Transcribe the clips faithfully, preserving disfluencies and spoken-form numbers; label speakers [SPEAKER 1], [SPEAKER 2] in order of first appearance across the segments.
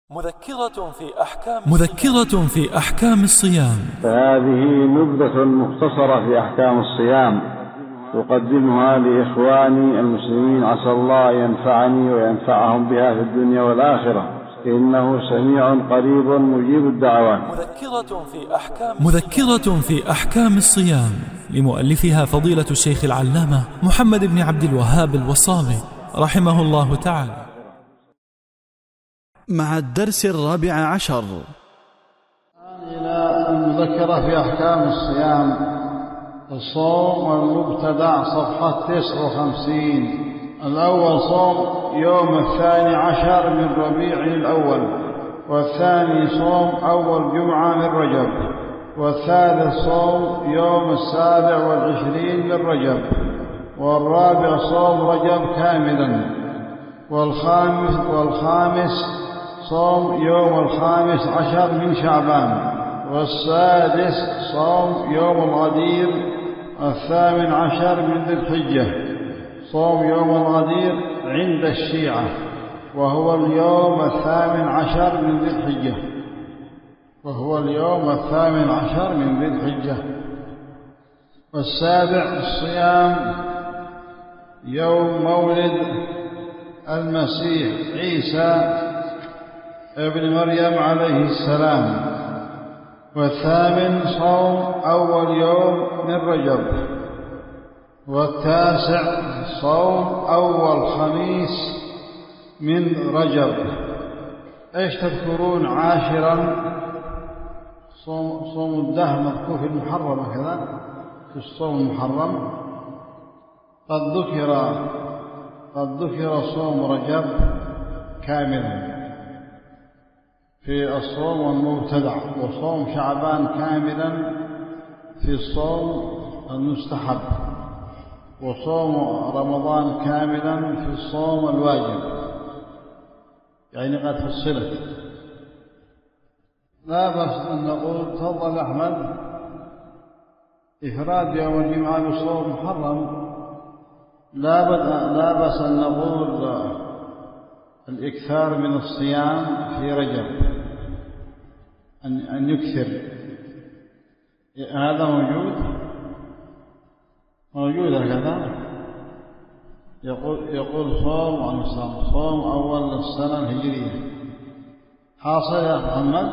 [SPEAKER 1] مذكرة في أحكام مذكرة في أحكام الصيام.
[SPEAKER 2] فهذه نبذة مختصرة في أحكام الصيام أقدمها لإخواني المسلمين، عسى الله ينفعني وينفعهم بها في الدنيا والآخرة، إنه سميع قريب مجيب الدعوات.
[SPEAKER 1] مذكرة في أحكام مذكرة في أحكام الصيام لمؤلفها فضيلة الشيخ العلامة محمد بن عبد الوهاب الوصابي رحمه الله تعالى،
[SPEAKER 3] مع الدرس الرابع عشر.
[SPEAKER 4] إلى المذكرة في أحكام الصيام، الصوم والمبتدع، صفحة تسعة وخمسين. الأول صوم يوم الثاني عشر من ربيع الأول، والثاني صوم أول جمعة من رجب، والثالث صوم يوم السابع والعشرين من رجب، والرابع صوم رجب كاملا، والخامس والخامس صوم يوم الخامس عشر من شعبان، والسادس صوم يوم الغدير الثامن عشر من ذي الحجة. صوم يوم الغدير عند الشيعة وهو اليوم الثامن عشر من ذي الحجة وهو اليوم الثامن عشر من ذي الحجة. والسابع الصيام يوم مولد المسيح عيسى ابن مريم عليه السلام. والثامن صوم أول يوم من رجب. والتاسع صوم أول خميس من رجب. إيش تذكرون عاشرا؟ صوم, صوم الدهر مذكور في المحرم كذا، في الصوم المحرم قد ذكر قد ذكر صوم رجب كاملا في الصوم المبتدع، وصوم شعبان كاملا في الصوم المستحب، وصوم رمضان كاملا في الصوم الواجب، يعني قد فصلت. لا بأس أن نقول تفضل أحمد إفراد يوم الجمعة بصوم محرم، لا لا بأس أن نقول الإكثار من الصيام في رجب، أن أن يكثر. هذا موجود موجود هكذا. يقول يقول صوم عن الصوم صوم أول السنة الهجرية. حاصل يا محمد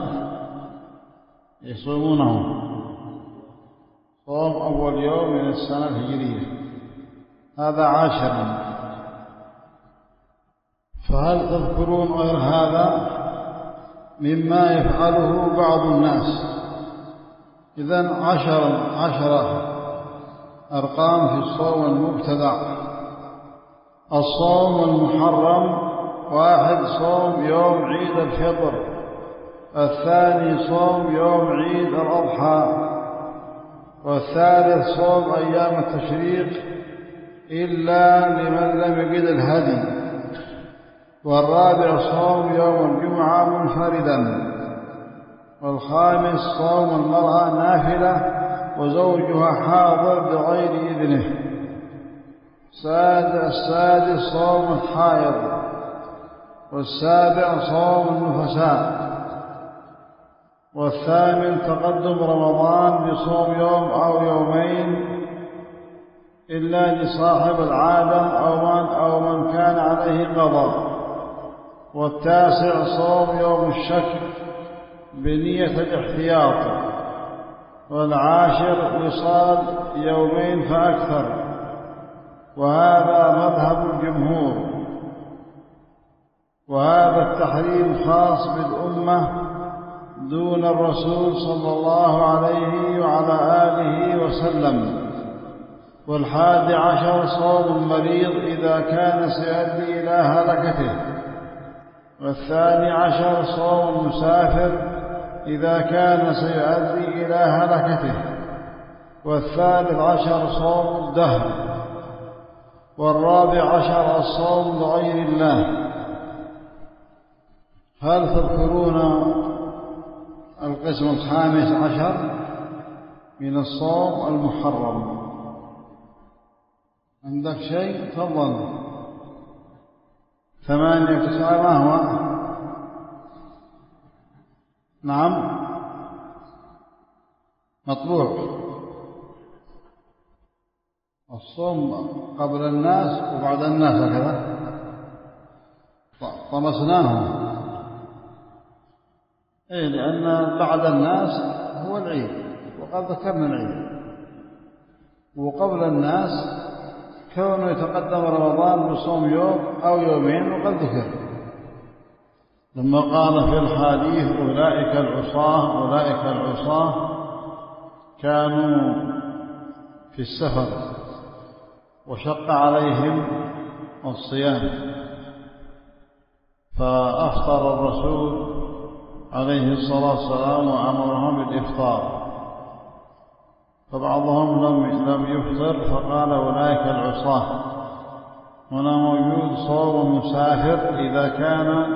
[SPEAKER 4] يصومونه صوم أول يوم من السنة الهجرية، هذا عاشرا. فهل تذكرون غير هذا مما يفعله بعض الناس؟ إذن عشر عشرة أرقام في الصوم المبتدع. الصوم المحرم: واحد صوم يوم عيد الفطر، الثاني صوم يوم عيد الأضحى، والثالث صوم أيام التشريق إلا لمن لم يجد الهدي، والرابع صوم يوم الجمعة منفردا، والخامس صوم المرأة نافلة وزوجها حاضر بغير إذنه، السادس صوم الحائض، والسابع صوم النفساء، والثامن تقدم رمضان بصوم يوم أو يومين إلا لصاحب العادة أو من, أو من كان عليه قضاء، والتاسع صوم يوم الشك بنية الاحتياط، والعاشر وصال يومين فأكثر، وهذا مذهب الجمهور. وهذا التحريم خاص بالأمة دون الرسول صلى الله عليه وعلى آله وسلم. والحادي عشر صوم المريض إذا كان سيؤدي إلى هلكته، والثاني عشر صوم المسافر إذا كان سيؤدي إلى هلكته، والثالث عشر صوم الدهر، والرابع عشر الصوم لغير الله. هل تذكرون القسم الخامس عشر من الصوم المحرم؟ عندك شيء؟ تفضل. ثمانية وتسعة ما هو؟ نعم مطبوع. الصوم قبل الناس وبعد الناس هكذا طمسناهم. إيه لأن بعد الناس هو العيد وقد ذكرنا العيد، وقبل الناس كونه يتقدم رمضان بصوم يوم أو يومين وقد ذكر لما قال في الحديث أولئك العصاة أولئك العصاة كانوا في السفر وشق عليهم الصيام فأفطر الرسول عليه الصلاة والسلام وأمرهم بالإفطار، فبعضهم لم لم يفطر فقال أولئك العصاة. هنا موجود صوم المسافر إذا كان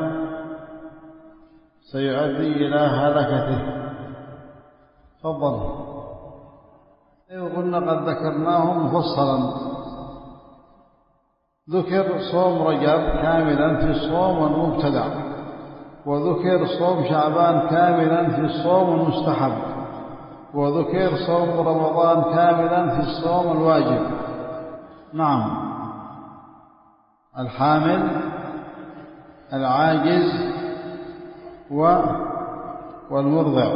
[SPEAKER 4] سيؤدي إلى هلكته. تفضل. إذ قلنا قد ذكرناه مفصلا، ذكر صوم رجب كاملا في الصوم والمبتدع، وذكر صوم شعبان كاملا في الصوم المستحب، وذكر صوم رمضان كاملا في الصوم الواجب. نعم الحامل العاجز والمرضع،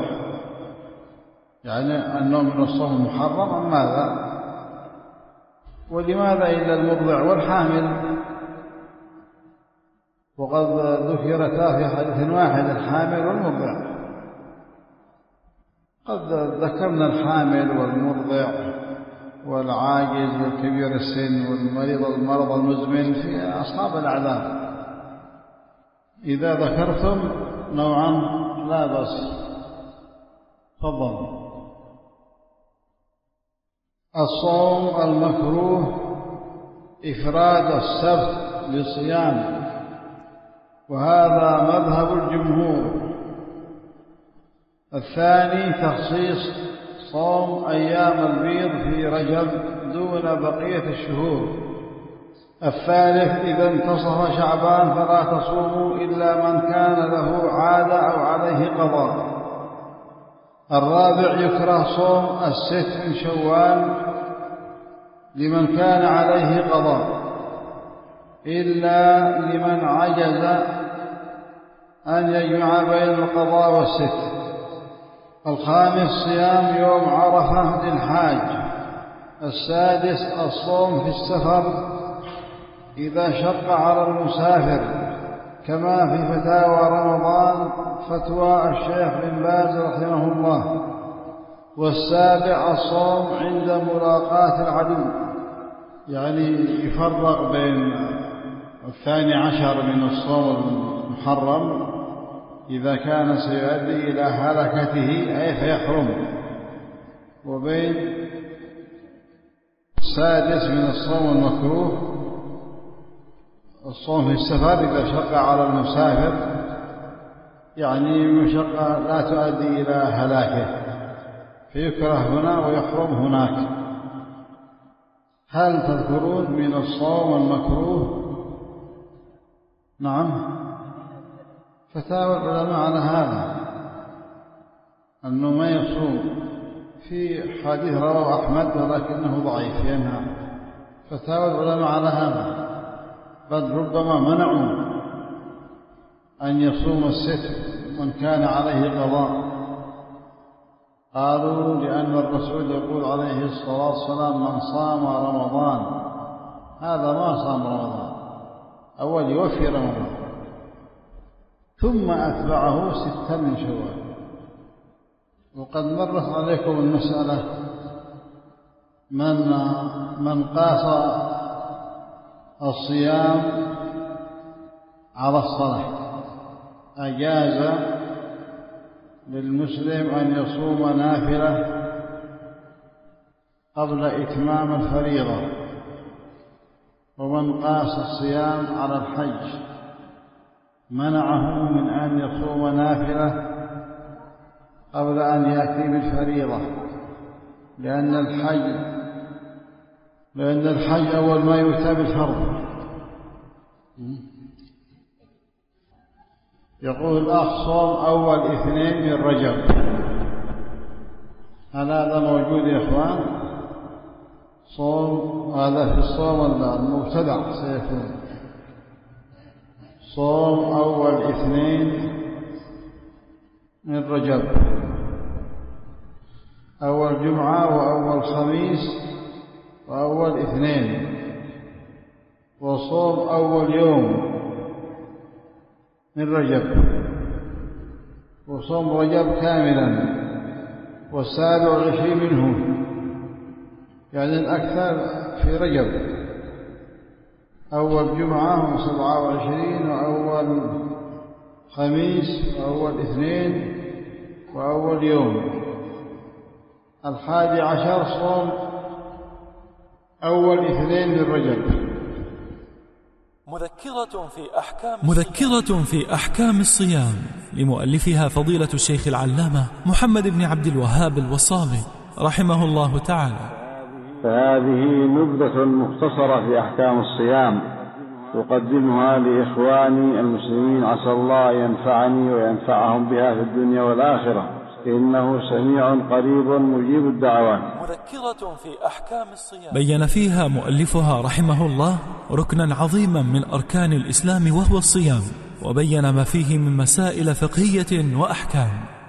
[SPEAKER 4] يعني النوم من الصوم المحرم. عن ماذا؟ ولماذا إلا المرضع والحامل؟ وقد ذكرتا في حديث واحد الحامل والمرضع. قد ذكرنا الحامل والمرضع والعاجز والكبير السن والمريض المرض المزمن في أصحاب الأعذار. إذا ذكرتم نوعا لا بأس. تفضل. الصوم المكروه إفراد السبت بصيام، وهذا مذهب الجمهور. الثاني تخصيص صوم أيام البيض في رجب دون بقية الشهور. الثالث إذا انتصف شعبان فلا تصوموا إلا من كان له عادة أو عليه قضاء. الرابع يكره صوم الست من شوال لمن كان عليه قضاء إلا لمن عجز أن يجمع بين القضاء والست. الخامس صيام يوم عرفة للحاج. السادس الصوم في السفر إذا شق على المسافر، كما في فتاوى رمضان فتوى الشيخ بن باز رحمه الله. والسابع الصوم عند ملاقاة العدو، يعني يفرق بين الثاني عشر من الصوم المحرم إذا كان سيؤدي إلى هلكته أي فيحرم، وبين السادس من الصوم المكروه الصوم في السفر إذا شق على المسافر، يعني مشقة لا تؤدي إلى هلاكه فيكره هنا ويحرم هناك. هل تذكرون من الصوم المكروه؟ نعم فتاوى العلماء على هذا أنه ما يصوم. في حديث رواه أحمد ولكنه ضعيف ينهى. فتاوى العلماء على هذا، بل ربما منعوا أن يصوم الست من كان عليه قضاء. قالوا لأن الرسول يقول عليه الصلاة والسلام من صام رمضان، هذا ما صام رمضان، أول يوفي رمضان ثم أتبعه ستا من شوال. وقد مرت عليكم المسألة من من قاس الصيام على الصلاة أجاز للمسلم أن يصوم نافلة قبل إتمام الفريضة، ومن قاس الصيام على الحج منعه من أن يصوم نافلة قبل أن يأتي بالفريضة، لأن الحج لأن الحج أول ما يؤتى بالفرض. يقول الأخ صوم أول اثنين من رجب، هل هذا موجود يا إخوان؟ صوم هذا في الصوم المبتدع سيكون صوم أول اثنين من رجب، أول جمعة وأول خميس وأول اثنين، وصوم أول يوم من رجب، وصوم رجب كاملا والسابع والعشرين منه، يعني الأكثر في رجب، أول جمعة وسبعة وعشرين وأول خميس وأول اثنين وأول يوم. الحادي عشر صوم أول اثنين من رجب.
[SPEAKER 1] مذكرة في أحكام مذكرة في أحكام الصيام لمؤلفها فضيلة الشيخ العلامة محمد بن عبد الوهاب الوصابي رحمه الله تعالى.
[SPEAKER 2] فهذه نبذة مختصرة في أحكام الصيام أقدمها لإخواني المسلمين، عسى الله ينفعني وينفعهم بها في الدنيا والآخرة، إنه سميع قريب مجيب الدعوات.
[SPEAKER 1] مذكرة في أحكام الصيام بين فيها مؤلفها رحمه الله ركنا عظيما من أركان الإسلام وهو الصيام، وبين ما فيه من مسائل فقهية وأحكام.